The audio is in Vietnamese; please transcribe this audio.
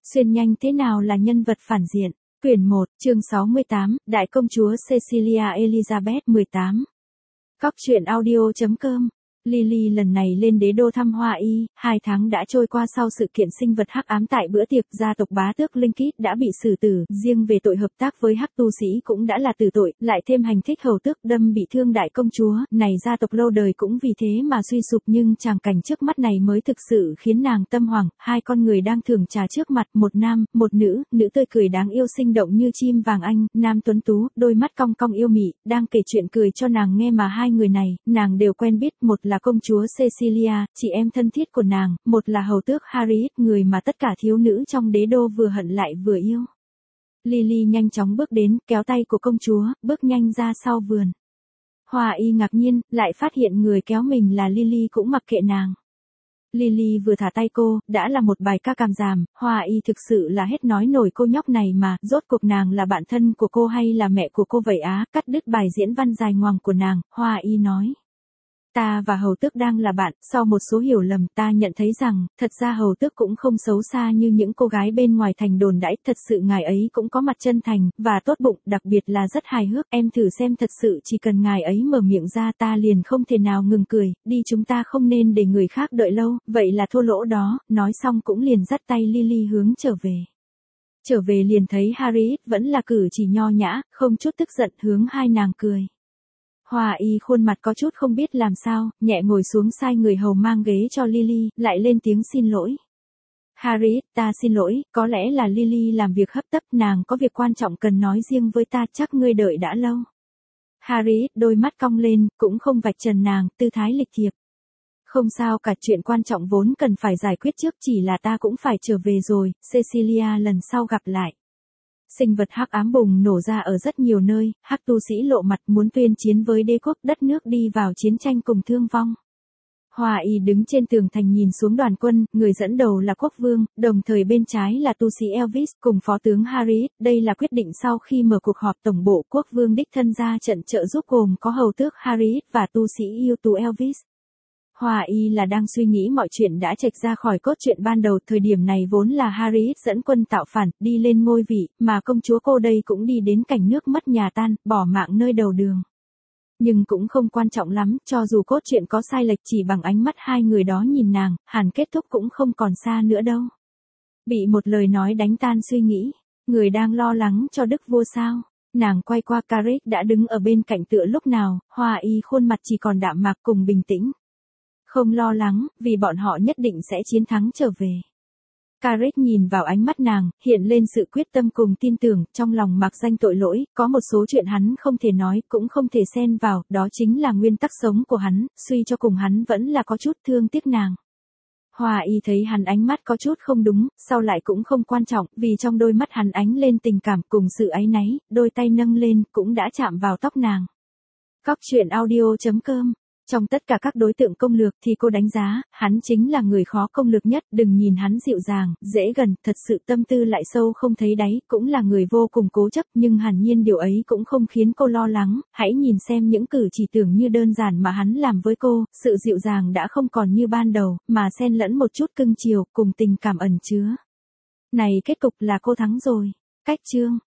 Xuyên nhanh thế nào là nhân vật phản diện? Quyển 1, chương 68, Đại công chúa Cecilia Elizabeth 18. Cóc truyện audio.com. Lily lần này lên đế đô thăm Hoa Y, 2 tháng đã trôi qua sau sự kiện sinh vật hắc ám tại bữa tiệc, gia tộc bá tước Linh Kít đã bị xử tử, riêng về tội hợp tác với hắc tu sĩ cũng đã là tử tội, lại thêm hành thích hầu tước đâm bị thương đại công chúa, này gia tộc lâu đời cũng vì thế mà suy sụp, nhưng tràng cảnh trước mắt này mới thực sự khiến nàng tâm hoảng. Hai con người đang thưởng trà trước mặt, một nam, một nữ, nữ tươi cười đáng yêu sinh động như chim vàng anh, nam tuấn tú, đôi mắt cong cong yêu mị, đang kể chuyện cười cho nàng nghe mà hai người này, nàng đều quen biết, một là công chúa Cecilia, chị em thân thiết của nàng, một là hầu tước Harry, người mà tất cả thiếu nữ trong đế đô vừa hận lại vừa yêu. Lily nhanh chóng bước đến, kéo tay của công chúa, bước nhanh ra sau vườn. Hoa Y ngạc nhiên, lại phát hiện người kéo mình là Lily cũng mặc kệ nàng. Lily vừa thả tay cô, đã là một bài ca cảm giảm, Hoa Y thực sự là hết nói nổi cô nhóc này mà, rốt cuộc nàng là bạn thân của cô hay là mẹ của cô vậy á? Cắt đứt bài diễn văn dài ngoằng của nàng, Hoa Y nói. Ta và hầu tước đang là bạn, sau một số hiểu lầm ta nhận thấy rằng, thật ra hầu tước cũng không xấu xa như những cô gái bên ngoài thành đồn đãi, thật sự ngài ấy cũng có mặt chân thành, và tốt bụng, đặc biệt là rất hài hước, em thử xem, thật sự chỉ cần ngài ấy mở miệng ra ta liền không thể nào ngừng cười, đi chúng ta không nên để người khác đợi lâu, vậy là thua lỗ đó, nói xong cũng liền dắt tay Lily hướng trở về. Trở về liền thấy Harry vẫn là cử chỉ nho nhã, không chút tức giận hướng hai nàng cười. Hoa Y khuôn mặt có chút không biết làm sao, nhẹ ngồi xuống sai người hầu mang ghế cho Lily, lại lên tiếng xin lỗi. Harry, ta xin lỗi, có lẽ là Lily làm việc hấp tấp, nàng có việc quan trọng cần nói riêng với ta, chắc ngươi đợi đã lâu. Harry, đôi mắt cong lên, cũng không vạch trần nàng, tư thái lịch thiệp. Không sao cả, chuyện quan trọng vốn cần phải giải quyết trước, chỉ là ta cũng phải trở về rồi, Cecilia lần sau gặp lại. Sinh vật hắc ám bùng nổ ra ở rất nhiều nơi, hắc tu sĩ lộ mặt muốn tuyên chiến với đế quốc, đất nước đi vào chiến tranh cùng thương vong. Hoa Y đứng trên tường thành nhìn xuống đoàn quân, người dẫn đầu là quốc vương, đồng thời bên trái là tu sĩ Elvis cùng phó tướng Harry. Đây là quyết định sau khi mở cuộc họp tổng bộ, quốc vương đích thân ra trận trợ giúp gồm có hầu tước Harry và tu sĩ yêu tú Elvis. Hoa Y là đang suy nghĩ mọi chuyện đã chệch ra khỏi cốt truyện ban đầu, thời điểm này vốn là Harry dẫn quân tạo phản, đi lên ngôi vị, mà công chúa cô đây cũng đi đến cảnh nước mất nhà tan, bỏ mạng nơi đầu đường. Nhưng cũng không quan trọng lắm, cho dù cốt truyện có sai lệch, chỉ bằng ánh mắt hai người đó nhìn nàng, hẳn kết thúc cũng không còn xa nữa đâu. Bị một lời nói đánh tan suy nghĩ, người đang lo lắng cho đức vua sao? Nàng quay qua Carrick đã đứng ở bên cạnh tựa lúc nào, Hoa Y khuôn mặt chỉ còn đạm mạc cùng bình tĩnh. Không lo lắng, vì bọn họ nhất định sẽ chiến thắng trở về. Carrick nhìn vào ánh mắt nàng, hiện lên sự quyết tâm cùng tin tưởng, trong lòng mặc danh tội lỗi, có một số chuyện hắn không thể nói, cũng không thể xen vào, đó chính là nguyên tắc sống của hắn, suy cho cùng hắn vẫn là có chút thương tiếc nàng. Hoa Y thấy hắn ánh mắt có chút không đúng, sau lại cũng không quan trọng, vì trong đôi mắt hắn ánh lên tình cảm cùng sự áy náy, đôi tay nâng lên, cũng đã chạm vào tóc nàng. Cóc truyện audio.com. Trong tất cả các đối tượng công lược thì cô đánh giá, hắn chính là người khó công lược nhất, đừng nhìn hắn dịu dàng, dễ gần, thật sự tâm tư lại sâu không thấy đáy, cũng là người vô cùng cố chấp, nhưng hẳn nhiên điều ấy cũng không khiến cô lo lắng, hãy nhìn xem những cử chỉ tưởng như đơn giản mà hắn làm với cô, sự dịu dàng đã không còn như ban đầu, mà xen lẫn một chút cưng chiều, cùng tình cảm ẩn chứa. Này kết cục là cô thắng rồi. Cách chương.